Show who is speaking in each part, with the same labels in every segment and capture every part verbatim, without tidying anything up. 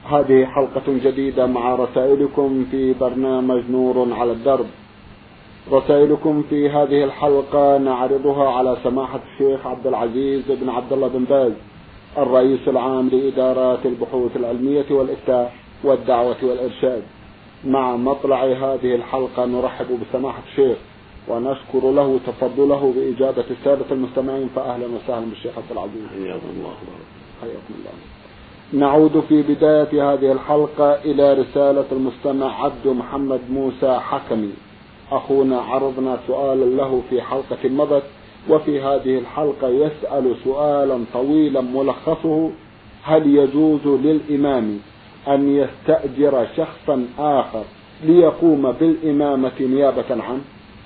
Speaker 1: هذه حلقة جديدة مع رسائلكم في برنامج نور على الدرب. رسائلكم في هذه الحلقة نعرضها على سماحة الشيخ عبد العزيز بن عبد الله بن باز الرئيس العام لإدارات البحوث العلمية والإفتاء والدعوة والإرشاد. مع مطلع هذه الحلقة نرحب بسماحة الشيخ ونشكر له تفضله بإجابة السادة المستمعين، فأهلا وسهلا بالشيخ عبد العزيز.
Speaker 2: حياكم الله.
Speaker 1: حياكم الله. نعود في بداية هذه الحلقة إلى رسالة المستمع عبد محمد موسى حكمي أخونا. عرضنا سؤالا له في حلقة مضت، وفي هذه الحلقة يسأل سؤالا طويلا ملخصه: هل يجوز للإمام أن يستأجر شخصا آخر ليقوم بالإمامة نيابة عنه؟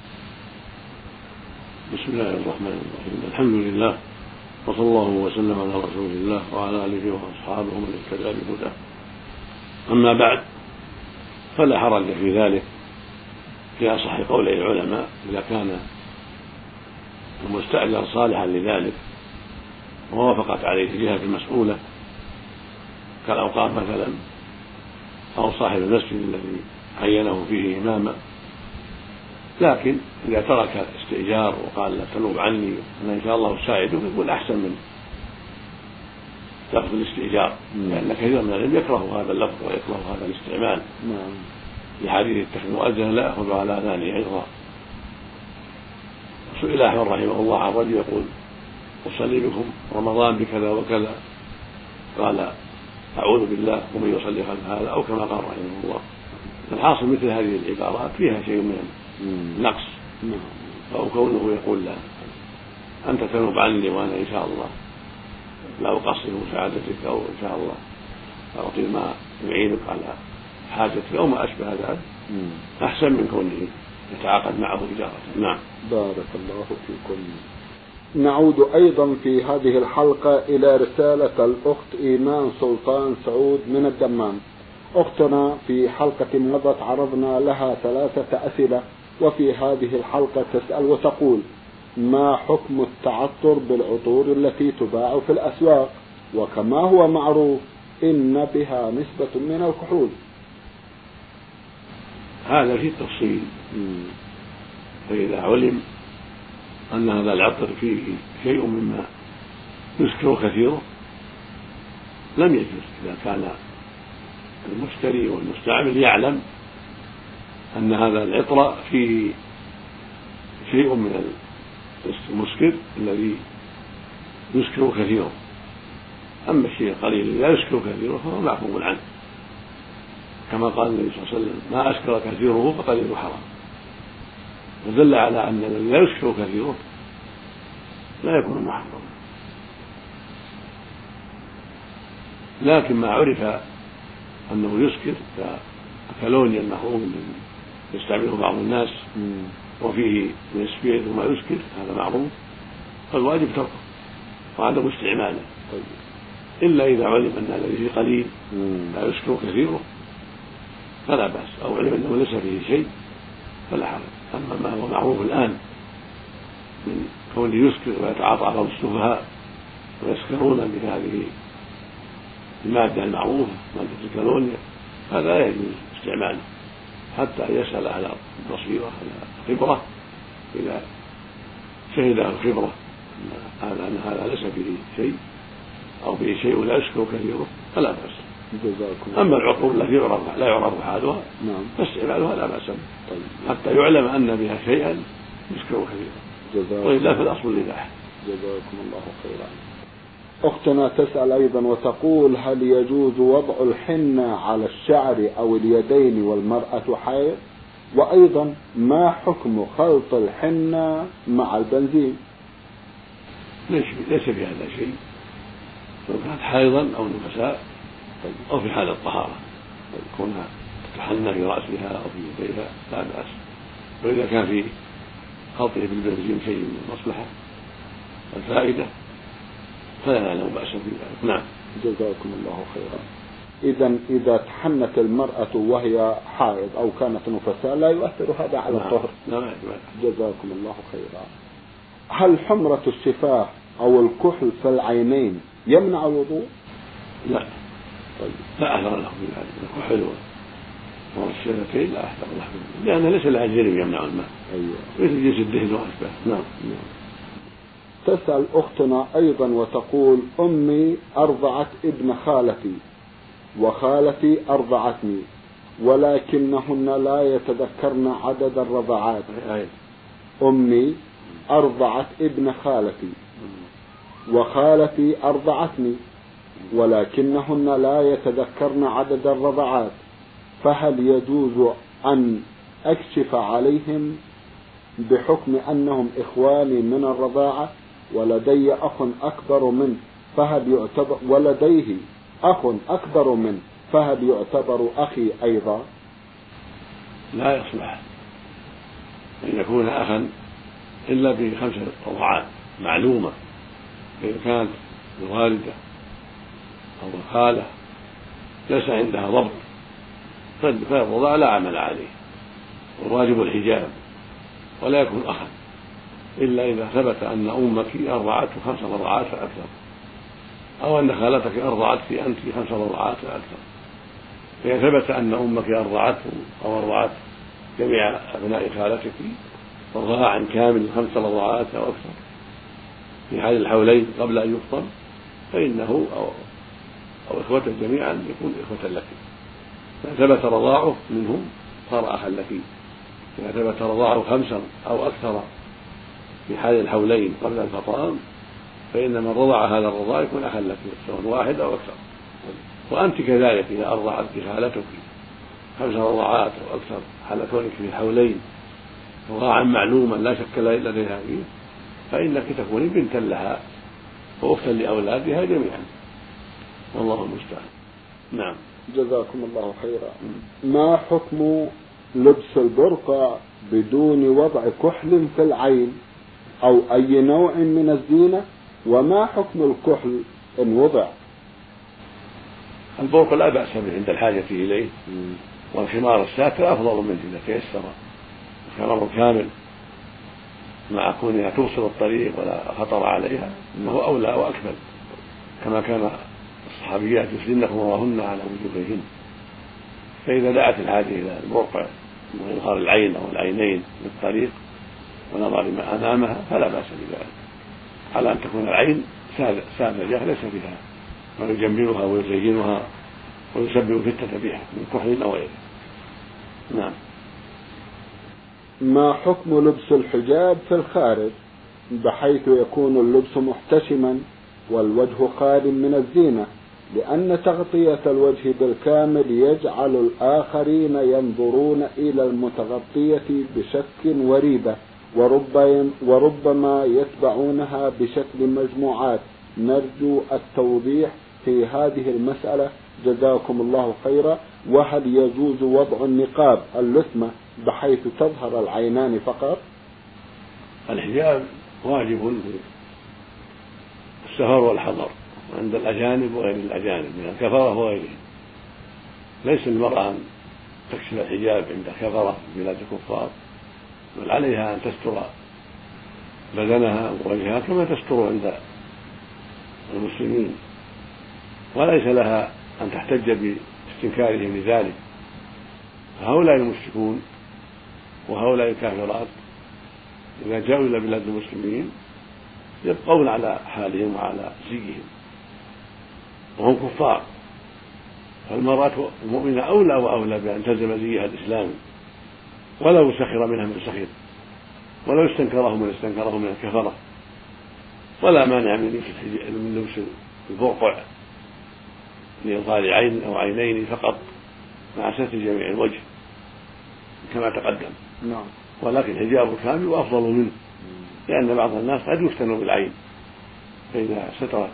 Speaker 2: بسم الله الرحمن الرحيم. الحمد لله، وصلى الله وسلم على رسول الله وعلى آله وأصحابه من اهتدى بهداه. أما بعد، فلا حرج في ذلك في أصح قولي العلماء إذا كان المستأجر صالحا لذلك ووافقت عليه الجهة المسؤولة كالأوقاف مثلا أو صاحب المسجد الذي عينه فيه إماما. لكن إذا ترك الاستئجار وقال لا تنوب عني أنا إن شاء الله أساعدك يكون أحسن من لفظ الاستئجار، لأن كثير من العلم يكره هذا اللفظ ويكره هذا الاستعمال لحديث اتخذ مؤذنا لا أخذ على أذانه عذرا. سئل أحمد رحمه الله عن رجل يقول أصلي بكم رمضان بكذا وكذا، قال أعوذ بالله ومن يصلي خلف هذا، أو كما قال رحمه الله. الحاصل مثل هذه العبارات فيها شيء من النقص، أو كونه يقول لا أنت تنوب عني وأنا إن شاء الله لا أقصر مساعدتك، أو إن شاء الله أعطي ما يعينك على حاجتك أو ما أشبه ذلك، أحسن من كونه يتعاقد معه إجارة. نعم.
Speaker 1: بارك الله فيكم. نعود أيضا في هذه الحلقة إلى رسالة الأخت إيمان سلطان سعود من الدمام. أختنا في حلقة مضت عرضنا لها ثلاثة أسئلة، وفي هذه الحلقة تسأل وتقول: ما حكم التعطر بالعطور التي تباع في الأسواق، وكما هو معروف إن بها نسبة من الكحول؟
Speaker 2: هذا في التفصيل، فإذا علم أن هذا العطر فيه شيء مما يسكر كثيره لم يجوز. إذا كان المشتري والمستعمل يعلم أن هذا العطر فيه شيء من المسكر الذي يسكر كثيره. أما الشيء القليل الذي لا يسكر كثيره فهو معفو عنه، كما قال النبي صلى الله عليه وسلم: ما أسكر كثيره فقليله حرام. ودل على أن الذي لا يسكر كثيره لا يكون محرما. لكن ما عرف أنه يسكر كالكالونيا المحروم الذي يستعمله بعض الناس وفيه من السبيرت وما يسكر، هذا معروف، فالواجب تركه وعدم استعماله، إلا إذا علم أن الذي فيه قليل لا يسكر كثيره فلا بأس، أو علم أنه ليس فيه شيء فلا حرج. أما ما هو معروف الآن من كونه يسكر ويتعاطى بعض السفهاء ويسكرون بهذه المادة المعروفة مادة الكالونيا، هذا لا يجوز استعماله حتى يسأل أهل البصيرة أهل الخبرة. إذا شهد أهل الخبرة هذا أن هذا ليس فيه شيء أو فيه شيء لا يسكر كثيره فلا بأس. أما العطور التي لا يعرف حالها فاستعمالها لا بأس به حتى يعلم أن بها شيئا يسكر كثيرا، وإلا في الأصل الإباحة.
Speaker 1: جزاكم الله خيرا. أختنا تسأل أيضا وتقول: هل يجوز وضع الحنة على الشعر أو اليدين والمرأة حائض؟ وأيضا ما حكم خلط الحنة مع البنزين؟
Speaker 2: ليس في هذا شيء، لو كانت حائضا أو نفساء أو في حال الطهارة كونها تتحنى في رأسها أو في يديها لا بأس. وإذا كان في خلطه بالبنزين شيء من المصلحة والفائدة فلا له بأس بذلك. نعم.
Speaker 1: جزاكم الله خيرا. إذا إذا تحنت المرأة وهي حائض أو كانت نفساء لا يؤثر هذا على الطهر؟
Speaker 2: نعم.
Speaker 1: جزاكم الله خيرا. هل حمرة الشفاه أو الكحل في العينين يمنع الوضوء؟
Speaker 2: لا.
Speaker 1: طيب.
Speaker 2: لا أثر له في ذلك، الكحل والسيرتين لا أثر له في، لأنه ليس لها جانب يمنع الماء.
Speaker 1: أيوة.
Speaker 2: مثل جنس الدهن وأشباه. نعم.
Speaker 1: تسأل أختنا أيضا وتقول: أمي أرضعت ابن خالتي وخالتي أرضعتني، ولكنهن لا يتذكرن عدد الرضعات. أمي أرضعت ابن خالتي وخالتي أرضعتني، ولكنهن لا يتذكرن عدد الرضعات، فهل يجوز أن أكشف عليهم بحكم أنهم إخواني من الرضاعة ولدي أخ أكبر منه فهل يعتبر ولديه أخ أكبر منه فهل يعتبر أخي أيضا؟
Speaker 2: لا يصلح أن يكون أخا إلا بخمسة رضعات معلومة، إذا كانت الوالدة أو الخالة ليس عندها ضبط فالرضاعة لا عمل عليه، والواجب الحجاب، ولا يكون أخا إلا إذا ثبت أن أمك أرضعته خمس رضعات فأكثر، أو أن خالتك أرضعتك أنت خمس رضعات فأكثر. فإذا ثبت أن أمك أرضعته أو أرضعت جميع أبناء خالتك رضاعا كامل خمس رضعات أو أكثر في حال الحولين قبل أن يفطر، فإنه أو, أو إخوته جميعا يكون إخوة لك. إذا ثبت رضاعه منهم صار أخا لك. إذا ثبت رضاعه خمسا أو أكثر في حال الحولين قبل الفطام فإن من رضع هذا الرضاع يكون أخا لك سواء واحد أو أكثر. وأنت كذلك إذا أرضعت خالتك خمس رضعات أو أكثر حال كونك في الحولين رضاعا معلوما لا شك لديها فيه فإنك تكوني بنتا لها وأختا لأولادها جميعا، والله المستعان. نعم.
Speaker 1: جزاكم الله خيرا. ما حكم لبس البرقع بدون وضع كحل في العين أو أي نوع من الزينة، وما حكم الكحل إن وضع؟
Speaker 2: البرقع لا بأس به عند الحاجة إليه، والخمار الساتر أفضل منه إذا تيسر، الخمار كامل مع كونها توصل الطريق ولا خطر عليها فهو أولى وأكمل، كما كان الصحابيات يسلمن خمارهن على وجوههن. فإذا دعت الحاجة إلى البرقع وإظهار العين أو العينين للطريق ونظر ما أمامها فلا بأس بذلك، على أن تكون العين ساذجة ليس بها ما يجملها ويزينها ويسبب فتنة بها من كحل أو غيره. نعم.
Speaker 1: ما حكم لبس الحجاب في الخارج بحيث يكون اللبس محتشما والوجه خال من الزينة، لأن تغطية الوجه بالكامل يجعل الآخرين ينظرون إلى المتغطية بشك وريبة وربما يتبعونها بشكل مجموعات؟ نرجو التوضيح في هذه المسألة جزاكم الله خيرا. وهل يجوز وضع النقاب اللثمة بحيث تظهر العينان فقط؟
Speaker 2: الحجاب واجب في السفر والحضر عند الأجانب وغير الأجانب من الكفرة وغيرهم. ليس المرأة أن تكشف الحجاب عند كفرة في بلاد الكفار، بل عليها أن تستر بدنها ووجهها كما تستر عند المسلمين، وليس لها أن تحتج باستنكارهم لذلك. فهؤلاء المشركون وهؤلاء الكافرات إذا جاءوا إلى بلاد المسلمين يبقون على حالهم وعلى زيهم وهم كفار، فالمرأة المؤمنة أولى وأولى بأن تلزم زيها الإسلامي ولو سخر منها من سخر، ولو استنكره من استنكره من الكفرة، ولا مانع من لبس البرقع لإظهار عين أو عينين فقط مع ستر جميع الوجه كما تقدم.
Speaker 1: نعم.
Speaker 2: ولكن حجاب كامل وأفضل منه، لأن بعض الناس قد يفتن بالعين، فإذا سترت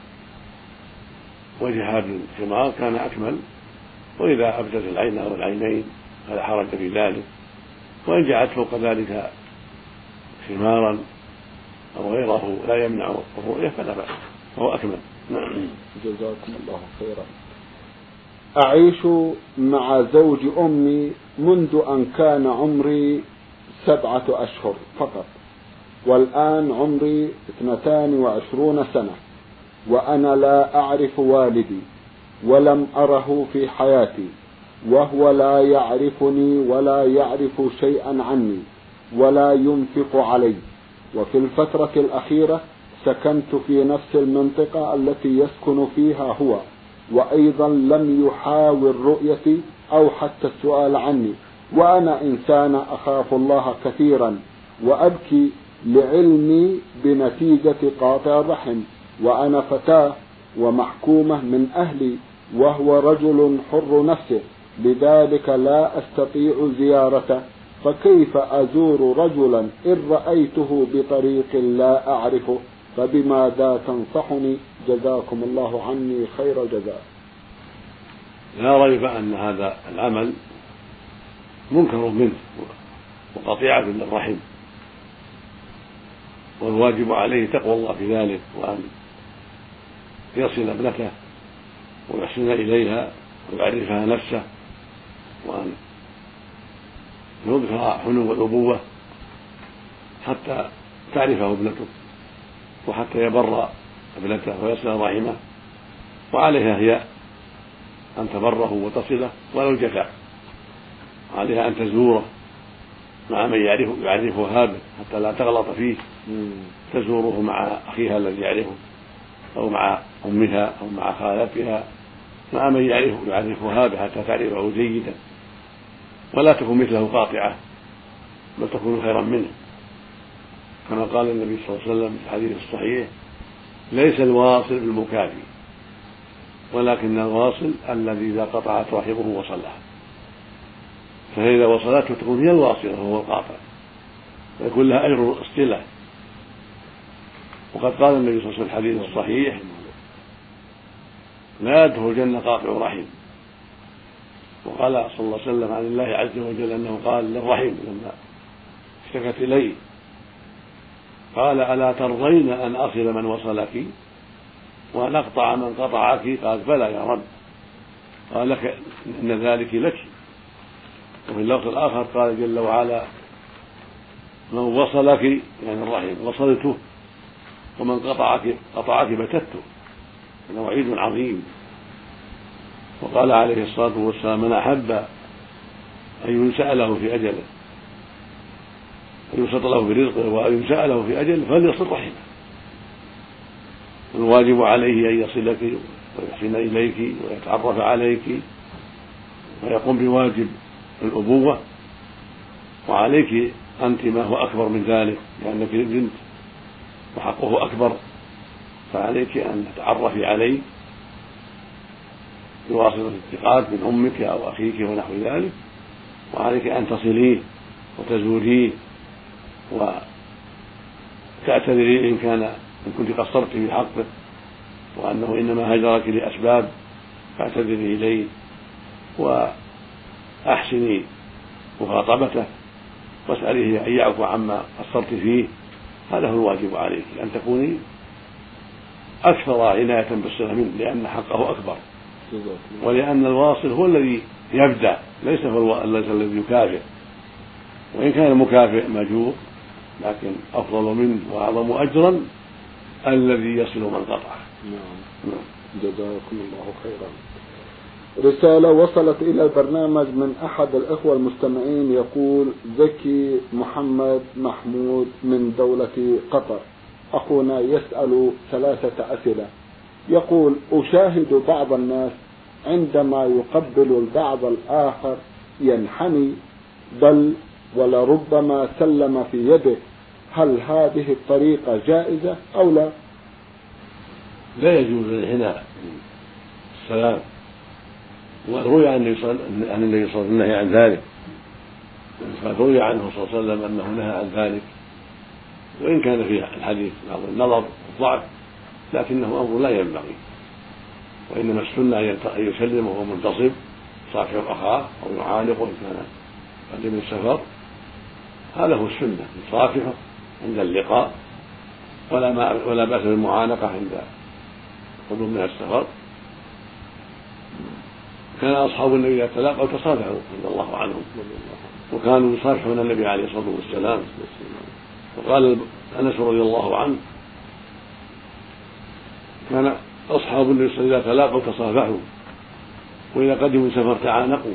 Speaker 2: وجهها بالخمار كان أكمل، وإذا أبدت العين أو العينين فلا حرج في ذلك، وإن جعلت فوق ذلك خمارا أو غيره لا يمنع الرؤية فلا بأس، فهو أكمل. نعم.
Speaker 1: جزاكم الله خيرا. أعيش مع زوج أمي منذ أن كان عمري سبعة أشهر فقط، والآن عمري اثنتان وعشرون سنة، وأنا لا أعرف والدي، ولم أره في حياتي، وهو لا يعرفني ولا يعرف شيئا عني ولا ينفق علي. وفي الفترة الأخيرة سكنت في نفس المنطقة التي يسكن فيها هو، وأيضا لم يحاول رؤيتي أو حتى السؤال عني، وأنا إنسان أخاف الله كثيرا وأبكي لعلمي بنتيجة قاطع الرحم، وأنا فتاة ومحكومة من أهلي، وهو رجل حر نفسه، لذلك لا أستطيع زيارته، فكيف أزور رجلا إن رأيته بطريق لا أعرفه؟ فبماذا تنصحني؟ جزاكم الله عني خير الجزاء.
Speaker 2: لا ريب أن هذا العمل منكر منه وقطيعة للرحم، والواجب عليه تقوى الله في ذلك، وأن يصل ابنته ويحسن إليها ويعرفها نفسه، وأن يظهر حنو الأبوة حتى تعرفه ابنته وحتى يبر ابنته ويصل رحمه، وعليها هي أن تبره وتصله ولو جفا، عليها أن تزوره مع من يعرفه يعرفها به حتى لا تغلط فيه، تزوره مع أخيها الذي يعرفه أو مع أمها أو مع خالتها، مع من يعرفه يعرفها به حتى تعرفه جيدا، ولا تكون مثله قاطعة بل تكون خيرا منه، كما قال النبي صلى الله عليه وسلم في الحديث الصحيح: ليس الواصل بالمكافي، ولكن الواصل الذي إذا قطعت رحمه وصلها، فإذا وصلته تكون هي الواصلة وهو القاطع، ويكون لها أجر الصلة. وقد قال النبي صلى الله عليه وسلم في الحديث الصحيح: لا يدخل الجنة قاطع رحم. وقال صلى الله عليه وسلم عن الله عز وجل أنه قال للرحم لما اشتكت إليه قال: ألا ترضين أن أصل من وصلك وأن أقطع من قطعك؟ قال: بلى يا رب. قال: لك إن ذلك لك. وفي اللفظ الآخر قال جل وعلا: من وصلك يعني الرحم وصلته، ومن قطعك قطعك بتته. هذا وعيد عظيم. وقال عليه الصلاة والسلام: من أحب أن ينسأ له في أجله أن يبسط له في رزقه وأن ينسأ له في أجله فليصل رحمه. الواجب عليه أن يصلك ويحسن إليك ويتعرف عليك ويقوم بواجب الأبوة، وعليك أنت ما هو أكبر من ذلك لأنك بنت وحقه أكبر، فعليك أن تتعرفي عليه بواسطة الاتقاد من أمك أو أخيك ونحو ذلك، وعليك أن تصليه وتزوريه وتعتذري إن كان إن كنت قصرت في حقه وأنه إنما هجرك لأسباب، فاعتذري إليه وأحسني مخاطبته واسأليه أن يعفو عما قصرت فيه. هذا هو الواجب عليك، أن تكوني أكثر عناية بالصلة منه لأن حقه أكبر، ولأن الواصل هو الذي يبدأ ليس هو الذي يكافئ، وإن كان المكافئ مأجور لكن أفضل منه وأعظم أجرا الذي يصل من قطعه.
Speaker 1: نعم. جزاكم الله خيرا. رسالة وصلت إلى البرنامج من أحد الإخوة المستمعين يقول: زكي محمد محمود من دولة قطر. أخونا يسأل ثلاثة أسئلة. يقول: أشاهد بعض الناس عندما يقبل البعض الآخر ينحني بل ولربما سلم في يده، هل هذه الطريقة جائزة أو لا؟
Speaker 2: لا يجوز الانحناء السلام، وروي عن النبي صلى الله عليه وسلم النهي عن ذلك، فروي عنه صلى الله عليه وسلم أنه نهى عن ذلك، وإن كان في الحديث بعض النظر والضعف لكنه أمر لا ينبغي، وإنما السنة أن يسلم وهو منتصب صافح أخاه أو يعانقه إن كان قدم من السفر، هذا هو السنة، يصافحه عند اللقاء ولا ما ولا بأس بالمعانقة عند قدوم من السفر. كان أصحاب النبي إذا تلاقوا تصافحوا رضي الله عنهم، وكانوا يصافحون النبي عليه الصلاة والسلام. وقال أنس رضي الله عنه: كان أصحاب النبي إذا تلاقوا تصافحوا وإذا قدموا من سفر تعانقوا.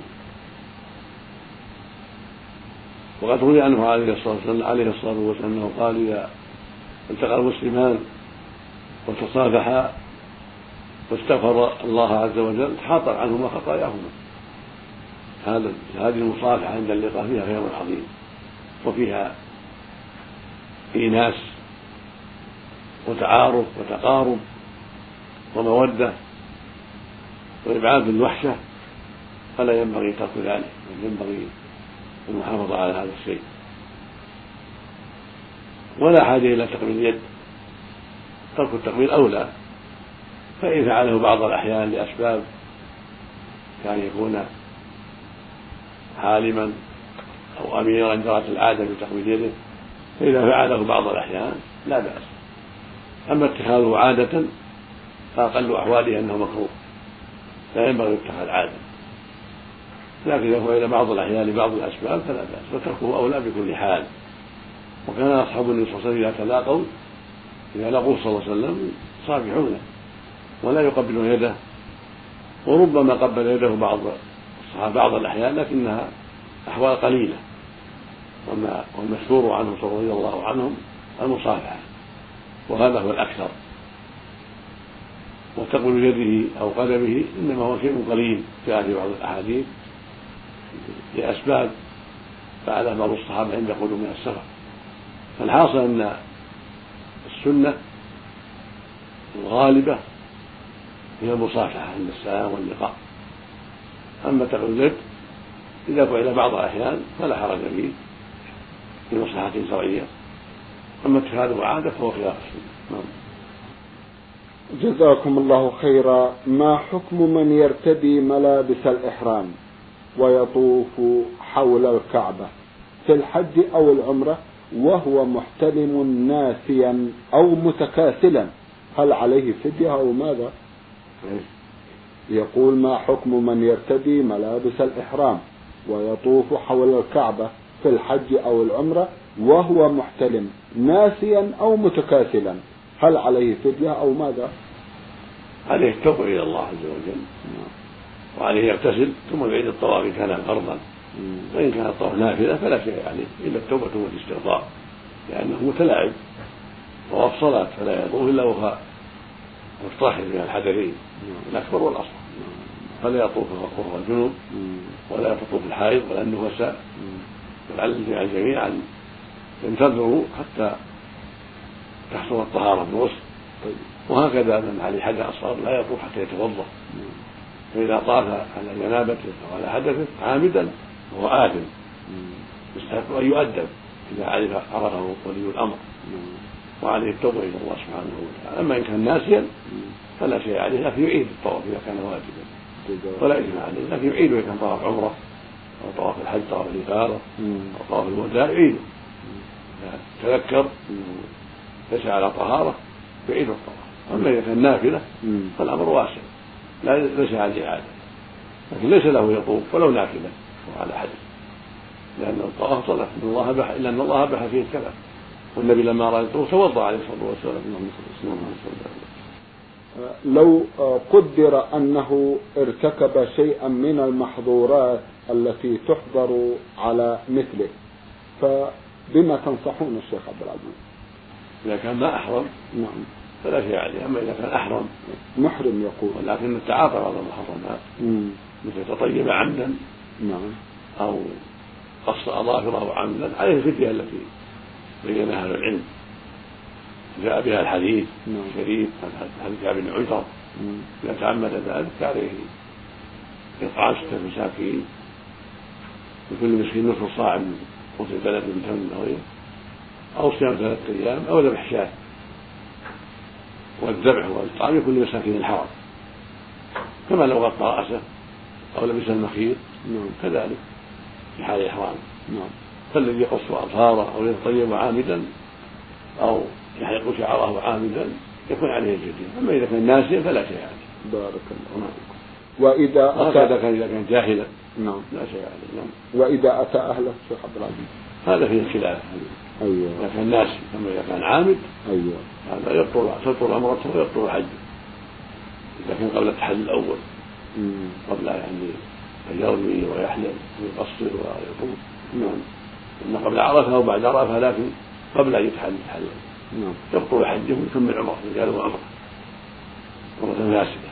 Speaker 2: وقد روي عنه عليه الصلاة والسلام أنه قال إذا التقى المسلمان وتصافحا واستغفر الله عز وجل حاط عنهما خطاياهما. هذا هذه المصافحة عند اللقاء فيها خير عظيم، وفيها إيناس وتعارف وتقارب ومودة وإبعاد الوحشة، فلا ينبغي ترك ذلك، بل ينبغي المحافظة على هذا الشيء. ولا حاجة إلى تقبيل اليد، ترك التقبيل أولى، فإن فعله بعض الأحيان لأسباب كان يكون حالما أو أميرا جرت العادة بتقبيل يده، فإذا فعله بعض الأحيان لا بأس. أما اتخاذه عادة فأقل أحواله أنه مكروه، لا ينبغي اتخاذ عادة، لكن إذا فعل بعض الأحيان لبعض الأسباب فلا بأس، وتركه أولى بكل حال. وكان أصحاب النبي صلى الله عليه وسلم إذا تلاقوا إذا لقوه صلى الله عليه وسلم صافحونه ولا يقبلون يده، وربما قبل يده بعض الصحابة بعض الأحيان، لكنها أحوال قليلة، والمشهور عنهم رضي الله عنهم المصافحة، وهذا هو الأكثر. وتقبل يده أو قدمه إنما هو شيء قليل جاء في بعض الأحاديث لأسباب فعلها بعض الصحابة عند قدوم من السفر. فالحاصل أن السنة الغالبة هي المصافحة عند السلام واللقاء. أما تقبل اليد إذا فعل بعض الأحيان فلا حرج فيه لمصلحة شرعية، أما اتخاذه عادة فهو خلاف السنة.
Speaker 1: جزاكم الله خيرا. ما حكم من يرتدي ملابس الإحرام ويطوف حول الكعبة في الحج أو العمرة وهو محتلم ناسيا أو متكاسلا، هل عليه فدية أو ماذا؟ يقول: ما حكم من يرتدي ملابس الإحرام ويطوف حول الكعبة في الحج أو العمرة وهو محتلم ناسيا أو متكاسلا، هل عليه فدية أو ماذا؟
Speaker 2: عليه التوبة إلى الله عز وجل، وعليه يغتسل ثم يعيد الطواف إن كان فرضا، وإن كان الطواف نافلة فلا شيء عليه إلا التوبة والاستغفار، لأنه متلاعب طواف صلاة فلا يطوف إلا وهو مطهر من الحدثين الأكبر والأصغر، فلا يطوف وهو الجنوب ولا يطوف الحائض ولا النفساء، ولعل الجميع أن ينتظروا حتى تحصل الطهارة بالغسل. وهكذا من عليه حدث أصغر لا يطوف حتى يتوضأ، فإذا طاف على جنابته أو على حدثه عامدا فهو آثم يستحق أن يؤدب إذا عرف عرفه ولي الأمر، وعليه التوبة إلى الله سبحانه وتعالى. أما إن كان ناسيا فلا شيء عليه، لكن يعيد الطواف إذا كان واجبا ولا إثم عليه، لكن يعيده إذا كان طواف عمرة أو طواف الحج طواف الإفاضة أو طواف الوداع يعيده، تذكر ليس على طهارة يعيد الطواف. أما إذا كان نافلة فالأمر واسع لا ليس عليه عادة، لكن ليس له يطوف ولو نافلة وعلى حدث، لأن الطواف صلاة إن الله بح إلا أن الله بح فيه الكلام، والنبي لما أراد الطواف توضأ عليه الصلاة والسلام.
Speaker 1: لو قدر أنه ارتكب شيئا من المحظورات التي تحضر على مثله، فبما تنصحون الشيخ عبد العزيز؟
Speaker 2: إذا كان ما أحرم
Speaker 1: نعم
Speaker 2: فلا شيء عليه، أما إذا كان أحرم
Speaker 1: محرم يقول
Speaker 2: ولكن التعاطى بعض المحرمات مثل تطيب عمدا
Speaker 1: نعم
Speaker 2: أو قص أظافره عمدا عليه الفدية التي بينها أهل العلم، جاء بها الحديث الشريف حديث ابن عجر إذا تعمد ذلك عليه إطعام ستة مساكين لكل مسكين نصف صاع من قوت البلد من تمر أو غيره، أو صيام ثلاثة أيام أو ذبح شاة، والذبح والإطعام لكل مساكين الحرم، كما لو غطى رأسه أو لبس المخيط كذلك في حال الإحرام. فالذي يقص أظهاره أو يتطيب عامدا أو يحلق شعره عامدا يكون عليه الفدية، أما إذا كان ناسيا فلا شيء عليه.
Speaker 1: بارك الله فيكم. وإذا
Speaker 2: أتى كان إذا كان جاهلا
Speaker 1: نعم
Speaker 2: لا شيء عليه. نعم.
Speaker 1: وإذا أتى أهله شيخ عبد العزيز
Speaker 2: هذا فيه الخلاف.
Speaker 1: أيوة.
Speaker 2: إذا كان ناسي، أما إذا كان عامد
Speaker 1: أيوة
Speaker 2: هذا يبطل تبطل عمرته ويبطل حجه إذا كان قبل التحلل الأول. قبل يعني أن يرمي ويحلم ويقصر ويطوف. نعم. إن قبل عرفة وبعد عرفة، لكن قبل أن يتحلل يتحلل. نعم. يبطل حجه ويكمل عمره رجاله عمره عمرة فاسدة.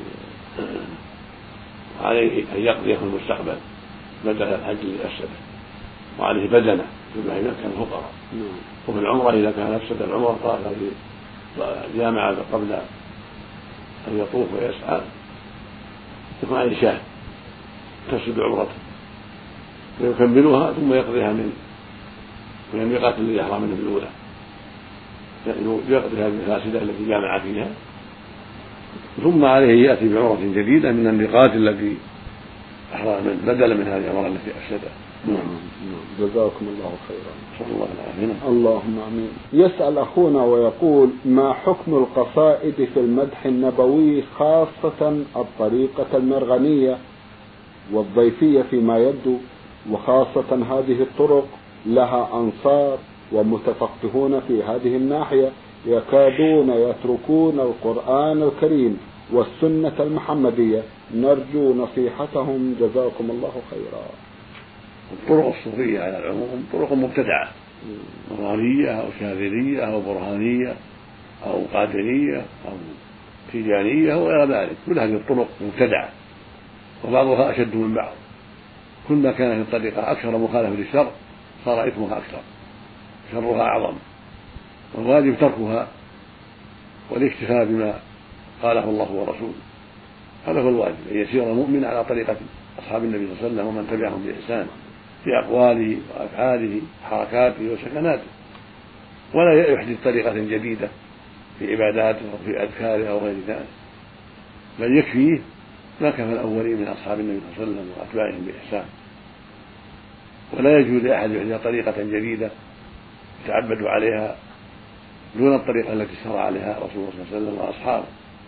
Speaker 2: وعليه أن يقضي في المستقبل بدل الحج لأفسده، وعليه بدنه فيما إذا كان فقراء. وفي العمرة إذا كان أفسد العمرة طاف جامع قبل أن يطوف ويسعى يكون عليه شاة تفسد عمرته ويكملها ثم يقضيها من من الميقات الذي أحرم منه في الأولى، يعني يقضي هذه الفاسدة التي جامع فيها، ثم عليه يأتي بعمرة جديدة من الميقات التي أحرم من بدلا من هذه العمرة التي أفسدها.
Speaker 1: نعم. جزاكم الله خيرا.
Speaker 2: صلى الله عليه وسلم.
Speaker 1: اللهم امين. يسأل اخونا ويقول: ما حكم القصائد في المدح النبوي، خاصة الطريقة المرغنية والضيفية فيما يبدو، وخاصة هذه الطرق لها انصار ومتفقهون في هذه الناحية يكادون يتركون القرآن الكريم والسنة المحمدية، نرجو نصيحتهم جزاكم الله خيرا.
Speaker 2: الطرق الصوفية على العموم طرق مبتدعة، نورانية أو شاذلية أو برهانية أو قادرية أو تيجانية أو غير ذلك، كل هذه الطرق مبتدعة وبعضها أشد من بعض. كلما كانت الطريقة أكثر مخالفة للشرع صار إثمها أكثر، شرها أعظم، والواجب تركها والاكتفاء بما قاله الله ورسوله. هذا هو الواجب، أن يسير المؤمن على طريقة أصحاب النبي صلى الله عليه وسلم ومن تبعهم بإحسان في أقواله وأفعاله وحركاته وسكناته، ولا يحدث طريقة جديدة في عباداته أو في أذكاره أو غير ذلك، بل يكفيه ما كفى الأولين من أصحاب النبي صلى الله عليه وسلم وأتباعهم بإحسان. ولا يجوز لأحد يحدث طريقة جديدة يتعبد عليها دون الطريقة التي شرع عليها رسول الله صلى الله عليه وسلم وأصحابه.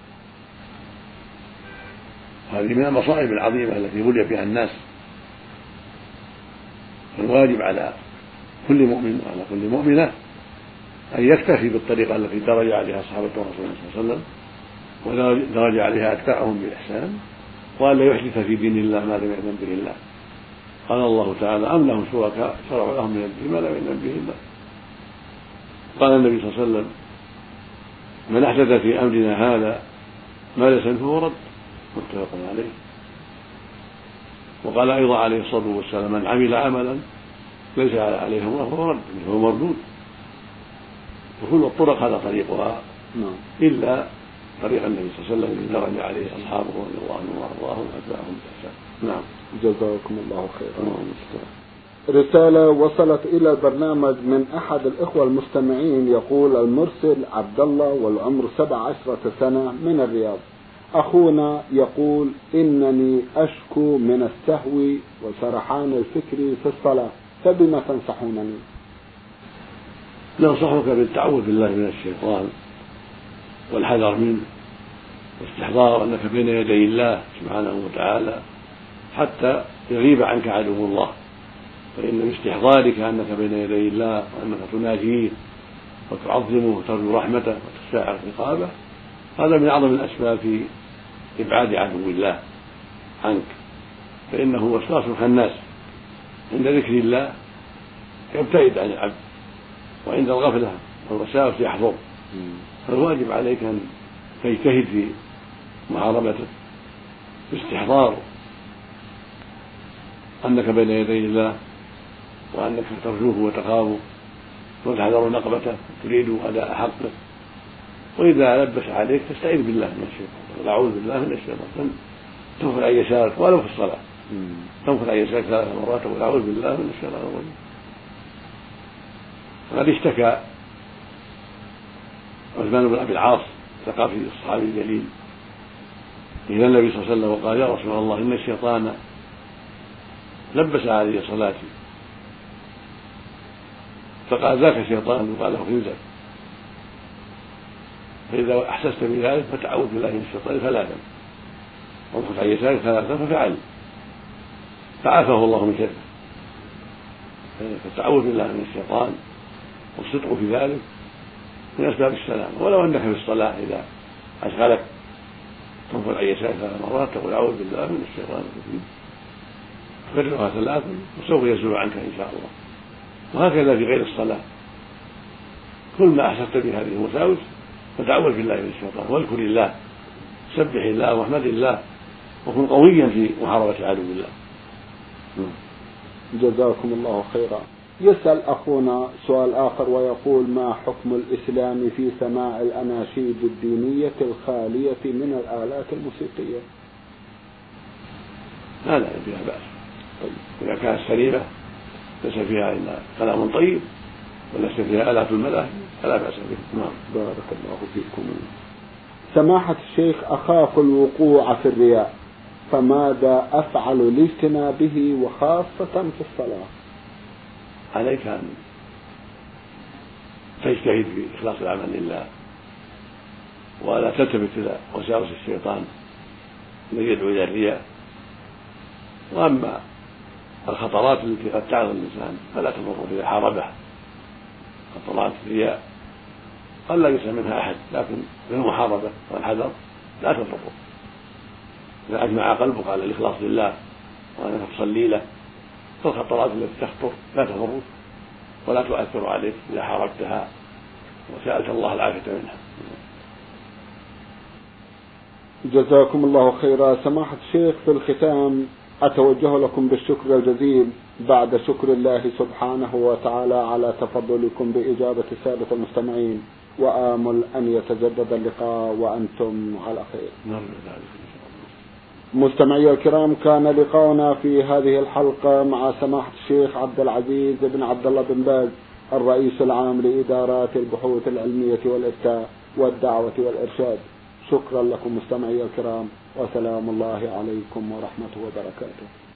Speaker 2: هذه من المصائب العظيمة التي بلي فيها الناس. الواجب على كل مؤمن وعلى كل مؤمنة أن يكتفي بالطريقة التي درج عليها صحابة رسول الله صلى الله عليه وسلم ودرج عليها أتباعهم بإحسان، وأن لا يحدث في دين الله ما لم يأذن به الله. قال الله تعالى: أم لهم شركاء شرعوا لهم من الدين ما لم يأذن به الله. قال النبي صلى الله عليه وسلم: من أحدث في أمرنا هذا ما ليس منه فهو رد، متفق عليه. وقال أيضا عليه الصلاة والسلام: من عمل عملا ليس عليه أمره فهو رد، فهو مردود. وكل الطرق هذا طريقها إلا طريق النبي صلى الله عليه وسلم الذي درج عليه أصحابه رضي الله عنهم وأرضاهم وأتباعهم بإحسان. نعم.
Speaker 1: جزاكم الله خيرا. رسالة وصلت إلى البرنامج من أحد الإخوة المستمعين، يقول المرسل عبد الله والعمر سبع عشرة سنة من الرياض: أخونا يقول: إنني أشكو من السهو وسرحان الفكر في الصلاة، فبما تنصحونني؟
Speaker 2: ننصحك بالتعوذ بالله من الشيطان والحذر منه واستحضار أنك بين يدي الله سبحانه وتعالى حتى يغيب عنك عدو الله، فإن باستحضارك أنك بين يدي الله وأنك تناجيه وتعظمه وترجو رحمته وتستشعر عقابه، هذا من أعظم الأسباب في إبعاد عدو الله عنك، فإنه وسواس الخناس عند ذكر الله يبتعد عن العبد، وعند الغفلة والوساوس يحضر. فالواجب عليك أن تجتهد في محاربته باستحضار أنك بين يدي الله وأنك ترجوه وتخافه وتحذر نقبته تريد أداء حقه. وإذا لبس عليك تستعيذ بالله من الشيطان، والأعوذ بالله من الشيطان، تنفذ عن يسارك ولو في الصلاة، تنفذ عن يسارك ثلاث مرات والأعوذ بالله من الشيطان الرجيم. وقد اشتكى عثمان بن أبي العاص ثقافي الصحابي الجليل إلى النبي صلى الله عليه وسلم وقال: يا رسول الله، إن الشيطان لبس علي صلاتي. فقال: ذاك شيطان يقال له خنزر، فإذا أحسست بذلك فتعوذ بالله من الشيطان ثلاثا وانفذ عن يسارك ثلاثا، ففعل فعافاه الله من شره. فالتعوذ بالله من الشيطان والصدق في ذلك من أسباب السلام، ولو أنك في الصلاة إذا أشغلك تنفض عن يسارك ثلاث مرات تقول أعوذ بالله من الشيطان الرجيم تكررها ثلاثا وسوف يزول عنك إن شاء الله. وهكذا في غير الصلاة، كل ما أحسست بهذه الوساوس فتعوذ بالله من الشيطان واذكر الله، سبح الله واحمد الله، وكن قويا في محاربة عدو الله.
Speaker 1: جزاكم الله خيرا. يسأل أخونا سؤال آخر ويقول: ما حكم الإسلام في سماع الأناشيد الدينية الخالية من الآلات الموسيقية؟
Speaker 2: لا لا فيها بأس، إذا كانت سليمة ليس فيها إلا كلام طيب وليس فيها آلات الملاهي فلا بأس به.
Speaker 1: نعم، بارك الله فيكم. سماحة الشيخ، أخاف الوقوع في الرياء، فماذا أفعل لاجتنابه وخاصة في الصلاة؟
Speaker 2: عليك أن تجتهد في إخلاص العمل لله، ولا تلتفت إلى وساوس الشيطان الذي يدعو إلى الرياء. وأما الخطرات التي قد تعرض الإنسان فلا تضر إذا حاربها. خطرات الرياء قد لا يسلم منها أحد، لكن بالمحاربة والحذر لا تضر. إذا أجمع قلبك على الإخلاص لله وأنك تصلي له، فالخطرات التي تخطر لا تضرك ولا تؤثر عليك إذا حاربتها وسألت الله العافية منها.
Speaker 1: جزاكم الله خيرا. سماحة الشيخ، في الختام أتوجه لكم بالشكر الجزيل بعد شكر الله سبحانه وتعالى على تفضلكم بإجابة السادة المستمعين، وآمل أن يتجدد اللقاء وأنتم على خير. مستمعي الكرام، كان لقاؤنا في هذه الحلقة مع سماحة الشيخ عبد العزيز بن عبد الله بن باز، الرئيس العام لإدارات البحوث العلمية والإفتاء والدعوة والإرشاد. شكرا لكم مستمعي الكرام، وسلام الله عليكم ورحمته وبركاته.